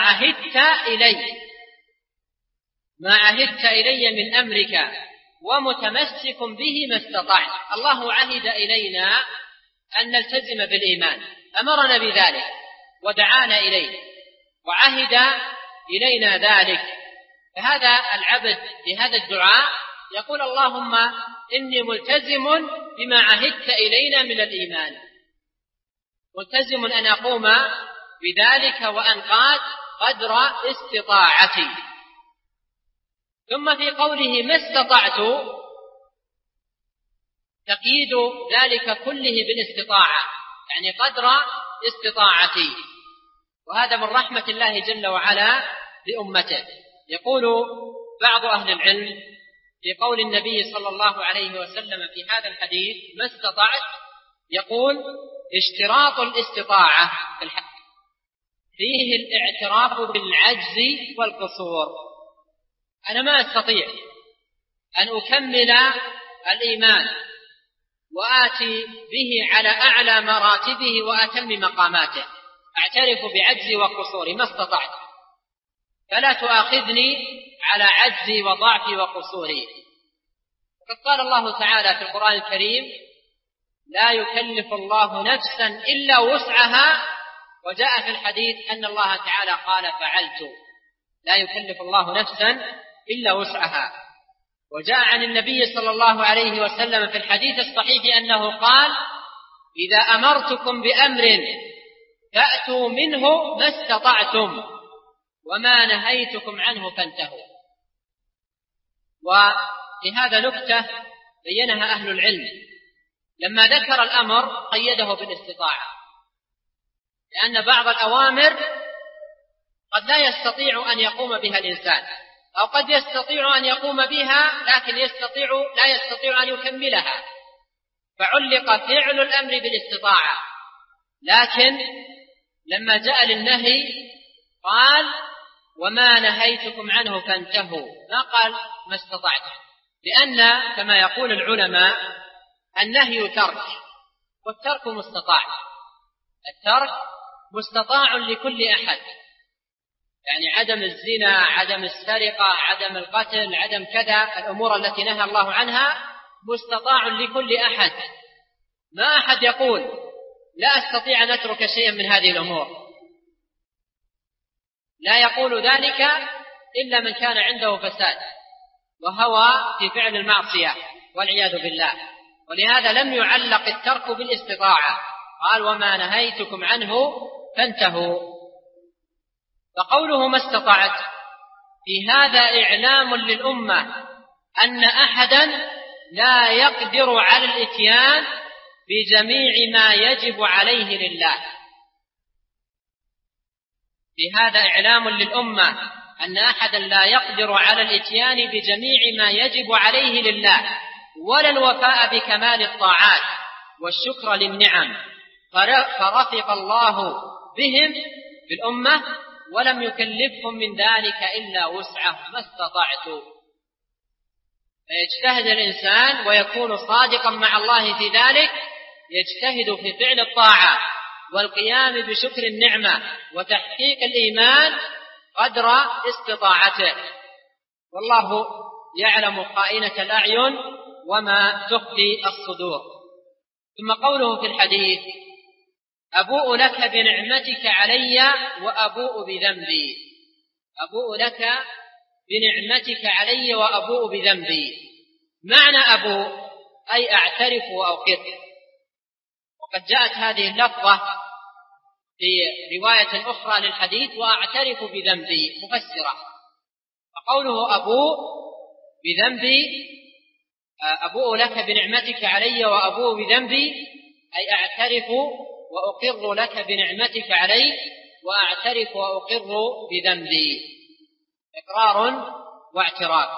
عهدت إلي من أمرك ومتمسك به ما استطعت. الله عهد إلينا أن نلتزم بالإيمان، أمرنا بذلك ودعانا إليه وعهد إلينا ذلك. فهذا العبد بهذا الدعاء يقول: اللهم إني ملتزم بما عهدت إلينا من الإيمان، ملتزم أن أقوم بذلك وأنقاد قدر استطاعتي. ثم في قوله ما استطعت تقييد ذلك كله بالاستطاعة، يعني قدر استطاعتي، وهذا من رحمة الله جل وعلا بأمته. يقول بعض أهل العلم في قول النبي صلى الله عليه وسلم في هذا الحديث: ما استطعت، يقول: اشتراط الاستطاعة في الحق فيه الاعتراف بالعجز والقصور. أنا ما أستطيع أن أكمل الإيمان وآتي به على أعلى مراتبه وأتم مقاماته، أعترف بعجزي وقصوري، ما استطعت، فلا تؤاخذني على عجزي وضعفي وقصوري. وقد قال الله تعالى في القرآن الكريم: لا يكلف الله نفسا إلا وسعها، وجاء في الحديث أن الله تعالى قال: فعلت. لا يكلف الله نفسا إلا وسعها. وجاء عن النبي صلى الله عليه وسلم في الحديث الصحيح أنه قال: إذا أمرتكم بأمر فأتوا منه ما استطعتم، وما نهيتكم عنه فانتهوا. وفي هذا نكتة بينها أهل العلم، لما ذكر الأمر قيده بالاستطاعة، لأن بعض الأوامر قد لا يستطيع أن يقوم بها الإنسان، أو قد يستطيع أن يقوم بها لكن لا يستطيع أن يكملها، فعلق فعل الأمر بالاستطاعة. لكن لما جاء للنهي قال: وما نهيتكم عنه فانتهوا، ما قال ما استطعتم، لأن كما يقول العلماء النهي ترك، والترك مستطاع. الترك مستطاع لكل أحد، يعني عدم الزنا، عدم السرقة، عدم القتل، عدم كذا، الأمور التي نهى الله عنها مستطاع لكل أحد. ما أحد يقول لا أستطيع أن أترك شيئا من هذه الأمور، لا يقول ذلك إلا من كان عنده فساد وهوى في فعل المعصية والعياذ بالله. ولهذا لم يعلق الترك بالاستطاعة، قال: وما نهيتكم عنه فانتهوا. فقوله ما استطعت في هذا إعلام للأمة أن أحدا لا يقدر على الإتيان بجميع ما يجب عليه لله. في هذا إعلام للأمة أن أحدا لا يقدر على الإتيان بجميع ما يجب عليه لله، ولا الوفاء بكمال الطاعات والشكر للنعم، فرفق الله بهم بالأمة ولم يكلفهم من ذلك إلا وسعه ما استطعت. فيجتهد الإنسان ويكون صادقا مع الله في ذلك، يجتهد في فعل الطاعة والقيام بشكر النعمة وتحقيق الإيمان قدر استطاعته، والله يعلم خائنة الأعين وما تخفي الصدور. ثم قوله في الحديث: أبوء لك بنعمتك علي وأبوء بذنبي. أبوء لك بنعمتك علي وأبوء بذنبي. معنى أبوء أي أعترف وأقر، وقد جاءت هذه اللفظة في رواية أخرى للحديث: وأعترف بذنبي، مفسرة. فقوله أبوء بذنبي أبوء لك بنعمتك علي وأبوء بذنبي، أي أعترف وأقر لك بنعمتك علي وأعترف وأقر بذنبي، إقرار واعتراف.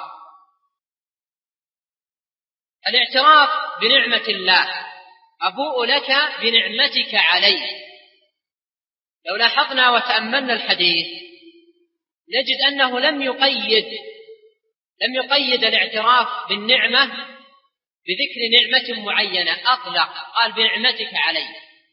الاعتراف بنعمة الله، أبوء لك بنعمتك علي. لو لاحظنا وتأملنا الحديث نجد أنه لم يقيد الاعتراف بالنعمة بذكر نعمة معينة، أطلق، قال بنعمتك علي.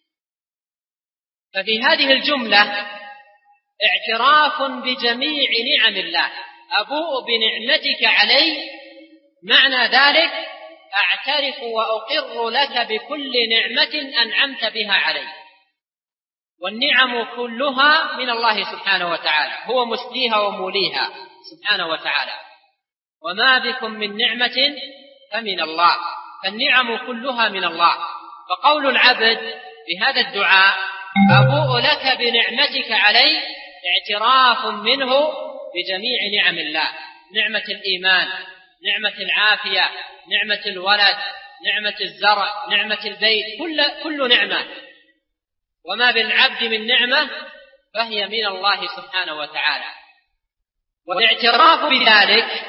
ففي هذه الجملة اعتراف بجميع نعم الله، أبوء بنعمتك علي، معنى ذلك أعترف وأقر لك بكل نعمة أنعمت بها علي، والنعم كلها من الله سبحانه وتعالى، هو مسديها وموليها سبحانه وتعالى، وما بكم من نعمة فمن الله، فالنعم كلها من الله. فقول العبد بهذا الدعاء أبوء لك بنعمتك علي اعتراف منه بجميع نعم الله، نعمة الإيمان، نعمة العافية، نعمة الولد، نعمة الزرع، نعمة البيت، كل نعمة، وما بالعبد من نعمة فهي من الله سبحانه وتعالى. والاعتراف بذلك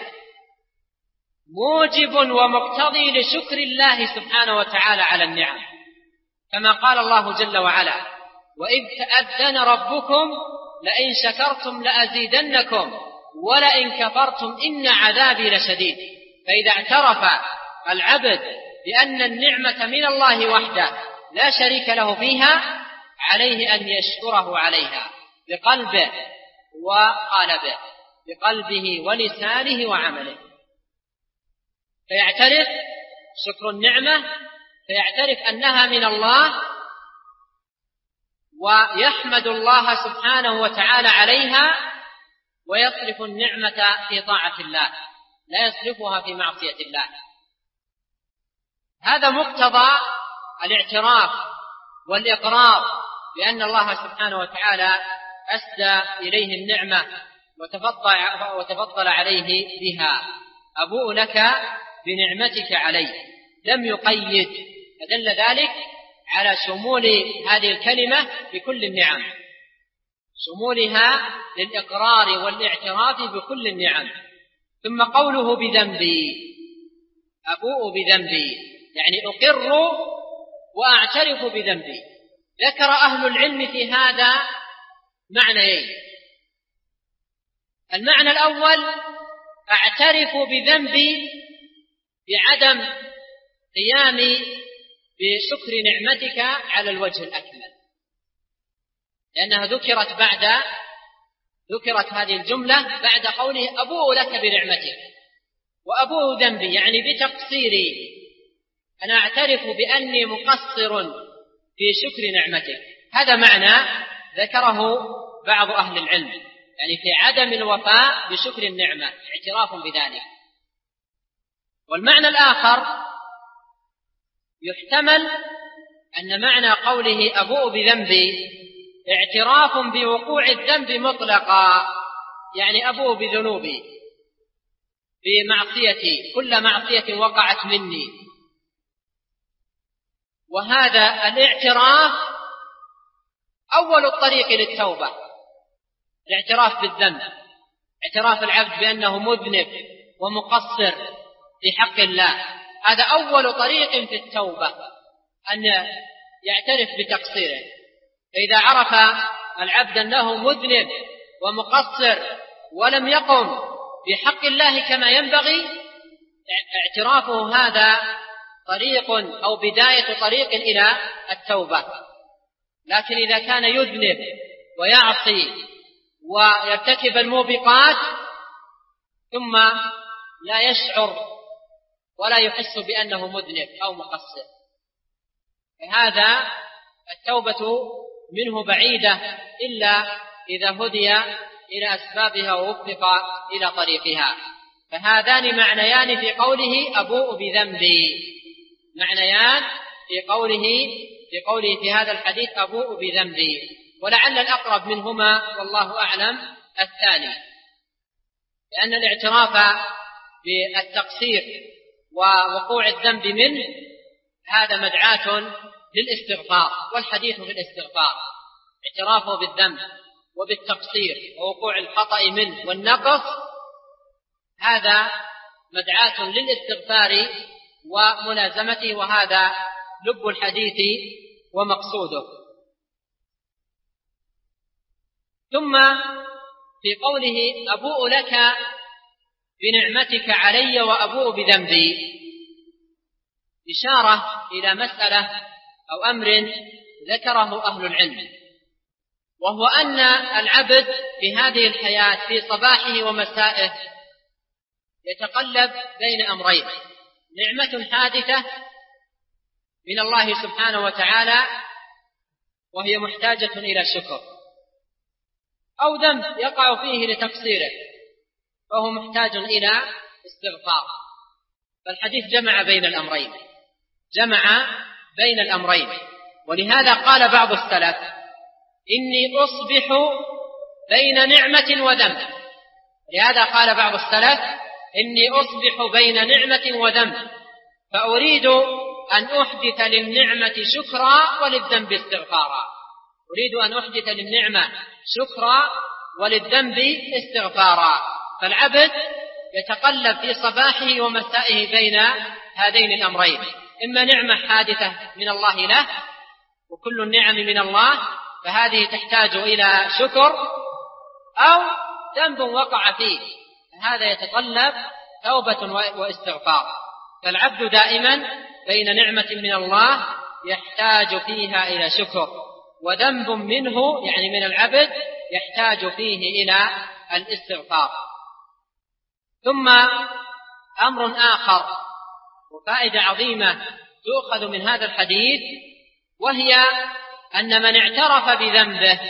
موجب ومقتضي لشكر الله سبحانه وتعالى على النعم، كما قال الله جل وعلا: وإذ تأذن ربكم لئن شكرتم لأزيدنكم ولئن كفرتم إن عذابي لشديد. فإذا اعترف العبد بأن النعمة من الله وحده لا شريك له فيها، عليه أن يشكره عليها بقلبه وقالبه، بقلبه ولسانه وعمله، فيعترف شكر النعمة، فيعترف أنها من الله، ويحمد الله سبحانه وتعالى عليها، ويصرف النعمة في طاعة الله، لا يصرفها في معصية الله. هذا مقتضى الاعتراف والإقرار بأن الله سبحانه وتعالى أسدى إليه النعمة وتفضل عليه بها. أبوء لك بنعمتك علي، لم يقيد، فدل ذلك على شمول هذه الكلمة بكل النعم، شمولها للإقرار والاعتراف بكل النعم. ثم قوله بذنبي، أبوء بذنبي يعني أقر وأعترف بذنبي. ذكر أهل العلم في هذا معنيين: المعنى الأول أعترف بذنبي بعدم قيامي بشكر نعمتك على الوجه الأكمل، لأنها ذكرت هذه الجملة بعد قوله أبوء لك بنعمتك، وأبوء ذنبي يعني بتقصيري، أنا أعترف بأني مقصر في شكر نعمتك. هذا معنى ذكره بعض أهل العلم، يعني في عدم الوفاء بشكر النعمة، اعتراف بذلك. والمعنى الآخر يحتمل أن معنى قوله أبوء بذنبي اعتراف بوقوع الذنب مطلقا، يعني أبوء بذنوبي، بمعصيتي، كل معصية وقعت مني. وهذا الاعتراف أول الطريق للتوبة، الاعتراف بالذنب، اعتراف العبد بأنه مذنب ومقصر في حق الله، هذا أول طريق في التوبة، أن يعترف بتقصيره. فإذا عرف العبد أنه مذنب ومقصر ولم يقم بحق الله كما ينبغي، اعترافه هذا طريق أو بداية طريق إلى التوبة. لكن إذا كان يذنب ويعصي ويرتكب الموبقات ثم لا يشعر ولا يحس بأنه مذنب أو مقصر، فهذا التوبة منه بعيدة إلا إذا هدي إلى أسبابها ووفق إلى طريقها. فهذان معنيان في قوله أبوء بذنبي، معنيان في قوله في هذا الحديث أبوء بذنبي، ولعل الأقرب منهما والله أعلم الثاني، لأن الاعتراف بالتقصير ووقوع الذنب منه، هذا مدعاة للاستغفار والحديث في الاستغفار، اعترافه بالذنب وبالتقصير ووقوع الخطأ منه والنقص، هذا مدعاة للاستغفار وملازمته، وهذا لب الحديث ومقصوده. ثم في قوله أبوء لك بنعمتك علي وأبوء بذنبي، إشارة إلى مسألة أو أمر ذكره أهل العلم، وهو أن العبد في هذه الحياة في صباحه ومسائه يتقلب بين أمرين: نعمة حادثة من الله سبحانه وتعالى وهي محتاجة إلى شكر، أو ذنب يقع فيه لتقصيره فهو محتاج إلى استغفار. فالحديث جمع بين الأمرين، ولهذا قال بعض السلف: إني أصبح بين نعمة وذنب. لهذا قال بعض السلف: إني أصبح بين نعمة وذنب، فأريد أن أحدث للنعمة شكرا وللذنب استغفارا. أريد أن أحدث للنعمة شكرا وللذنب استغفارا. فالعبد يتقلب في صباحه ومسائه بين هذين الأمرين: إما نعمة حادثة من الله له، وكل النعم من الله فهذه تحتاج إلى شكر، أو ذنب وقع فيه فهذا يتطلب توبة واستغفار. فالعبد دائما بين نعمة من الله يحتاج فيها إلى شكر، وذنب منه يعني من العبد يحتاج فيه إلى الاستغفار. ثم أمر آخر وفائدة عظيمة تؤخذ من هذا الحديث، وهي أن من اعترف بذنبه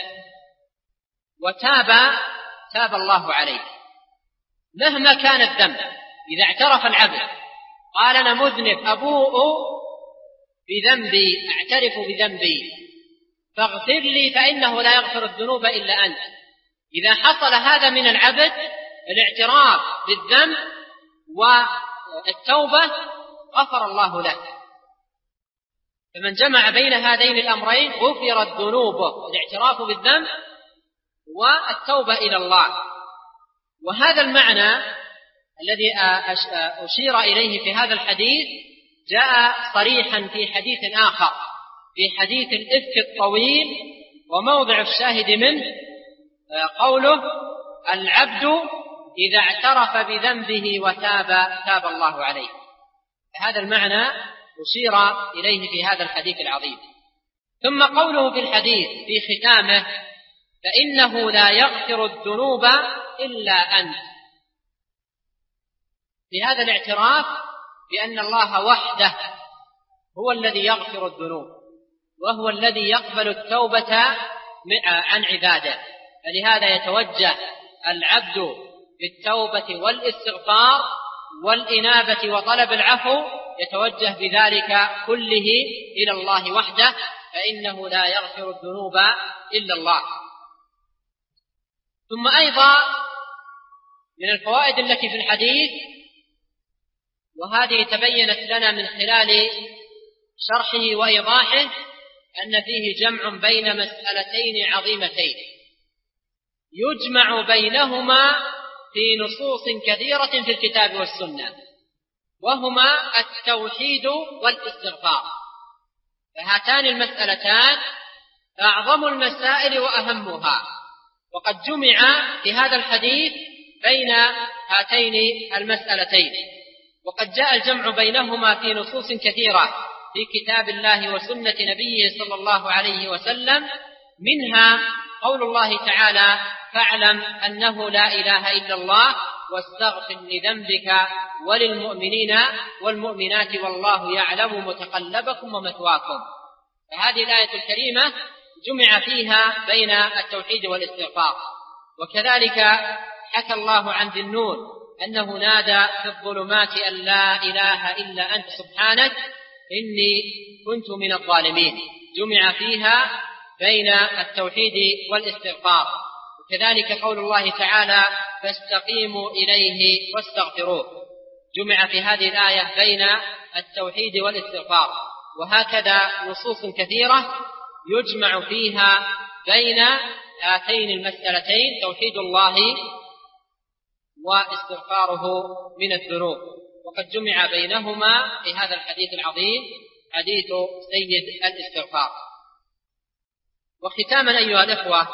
تاب الله عليه مهما كان الذنب. إذا اعترف العبد قال: أنا مذنب، أبوء بذنبي، أعترف بذنبي، فاغفر لي فإنه لا يغفر الذنوب إلا أنت. إذا حصل هذا من العبد، الاعتراف بالذنب والتوبة، غفر الله له. فمن جمع بين هذين الأمرين غفرت ذنوبه، الاعتراف بالذنب والتوبة إلى الله. وهذا المعنى الذي أشير إليه في هذا الحديث جاء صريحا في حديث آخر، في حديث الإفك الطويل، وموضع الشاهد منه قوله: العبد إذا اعترف بذنبه تاب الله عليه. هذا المعنى أشير إليه في هذا الحديث العظيم. ثم قوله في الحديث في ختامه: فإنه لا يغفر الذنوب إلا أنت. بهذا الاعتراف بأن الله وحده هو الذي يغفر الذنوب، وهو الذي يقبل التوبة عن عباده، فلهذا يتوجه العبد بالتوبة والاستغفار والإنابة وطلب العفو، يتوجه بذلك كله إلى الله وحده، فإنه لا يغفر الذنوب إلا الله. ثم أيضا من الفوائد التي في الحديث، وهذه تبينت لنا من خلال شرحه وإيضاحه، أن فيه جمع بين مسألتين عظيمتين يجمع بينهما في نصوص كثيرة في الكتاب والسنة، وهما التوحيد والاستغفار. فهاتان المسألتان أعظم المسائل وأهمها، وقد جمع في هذا الحديث بين هاتين المسألتين، وقد جاء الجمع بينهما في نصوص كثيرة في كتاب الله وسنة نبيه صلى الله عليه وسلم، منها قول الله تعالى: فاعلم أنه لا إله إلا الله واستغفر لذنبك وللمؤمنين والمؤمنات والله يعلم متقلبكم ومثواكم. فهذه الآية الكريمة جمع فيها بين التوحيد والاستغفار. وكذلك حكى الله عن ذي النون أنه نادى في الظلمات أن لا إله إلا أنت سبحانك إني كنت من الظالمين، جمع فيها بين التوحيد والاستغفار. وكذلك قول الله تعالى: فاستقيموا إليه واستغفروه. جمع في هذه الآية بين التوحيد والاستغفار، وهكذا نصوص كثيرة يجمع فيها بين هاتين المسألتين، توحيد الله واستغفاره من الذنوب. وقد جمع بينهما في هذا الحديث العظيم، حديث سيد الاستغفار. وختاما أيها الإخوة،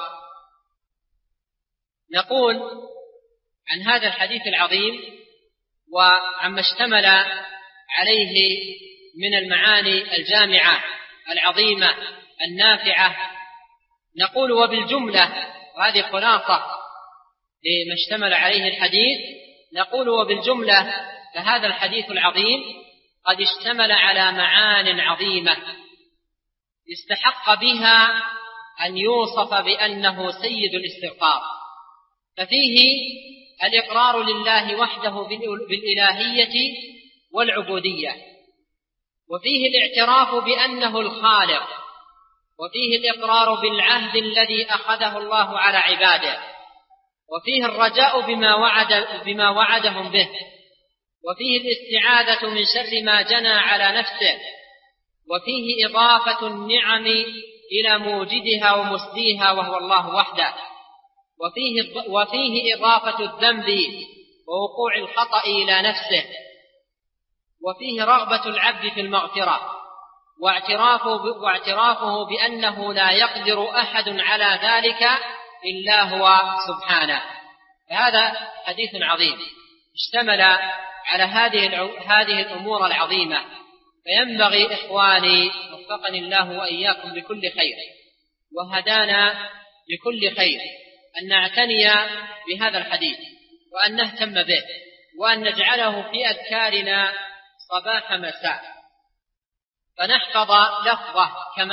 نقول عن هذا الحديث العظيم وعما اشتمل عليه من المعاني الجامعة العظيمة النافعة، نقول وبالجملة، وهذه خلاصة لما اشتمل عليه الحديث، نقول وبالجملة فهذا الحديث العظيم قد اشتمل على معان عظيمة استحق بها أن يوصف بأنه سيد الاستغفار. ففيه الإقرار لله وحده بالإلهية والعبودية، وفيه الاعتراف بأنه الخالق، وفيه الإقرار بالعهد الذي أخذه الله على عباده، وفيه الرجاء بما وعدهم به، وفيه الاستعاذة من شر ما جنى على نفسه، وفيه إضافة النعم إلى موجدها ومسديها وهو الله وحده، وفيه إضافة الذنب ووقوع الخطأ إلى نفسه، وفيه رغبة العبد في المغفرة، واعترافه بأنه لا يقدر أحد على ذلك إلا هو سبحانه. فهذا حديث عظيم اشتمل على هذه الأمور العظيمة، فينبغي إخواني وفقني الله وإياكم بكل خير وهدانا بكل خير أن نعتني بهذا الحديث، وأن نهتم به، وأن نجعله في أذكارنا صباح مساء، فنحفظ لفظه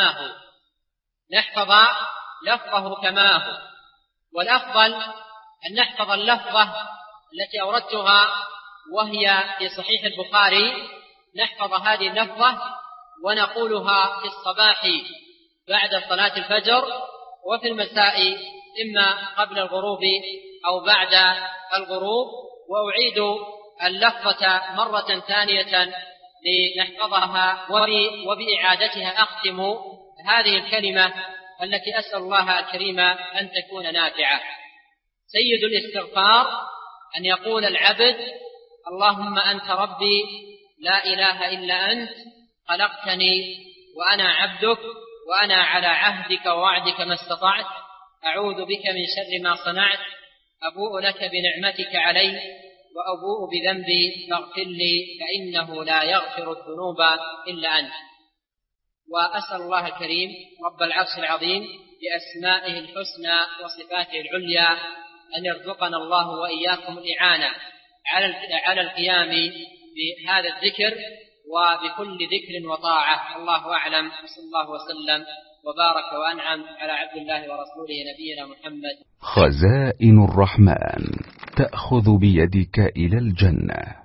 كما هو، والأفضل أن نحفظ اللفظة التي أوردتها وهي في صحيح البخاري، نحفظ هذه اللفظة ونقولها في الصباح بعد صلاة الفجر، وفي المساء إما قبل الغروب أو بعد الغروب، وأعيد اللفظة مرة ثانية لنحفظها، وبإعادتها أختم هذه الكلمة التي أسأل الله الكريم أن تكون نافعة. سيد الاستغفار أن يقول العبد: اللهم أنت ربي لا إله إلا أنت، خلقتني وأنا عبدك، وأنا على عهدك ووعدك ما استطعت، أعوذ بك من شر ما صنعت، أبوء لك بنعمتك علي وأبوء بذنبي فاغفر لي فإنه لا يغفر الذنوب إلا أنت. وأسأل الله الكريم رب العرش العظيم بأسمائه الحسنى وصفاته العليا أن يرزقنا الله وإياكم الإعانة على القيام بهذا الذكر وبكل ذكر وطاعة. الله أعلم، صلى الله وسلم وبارك وأنعم على عبد الله ورسوله نبينا محمد. خزائن الرحمن تأخذ بيدك إلى الجنة.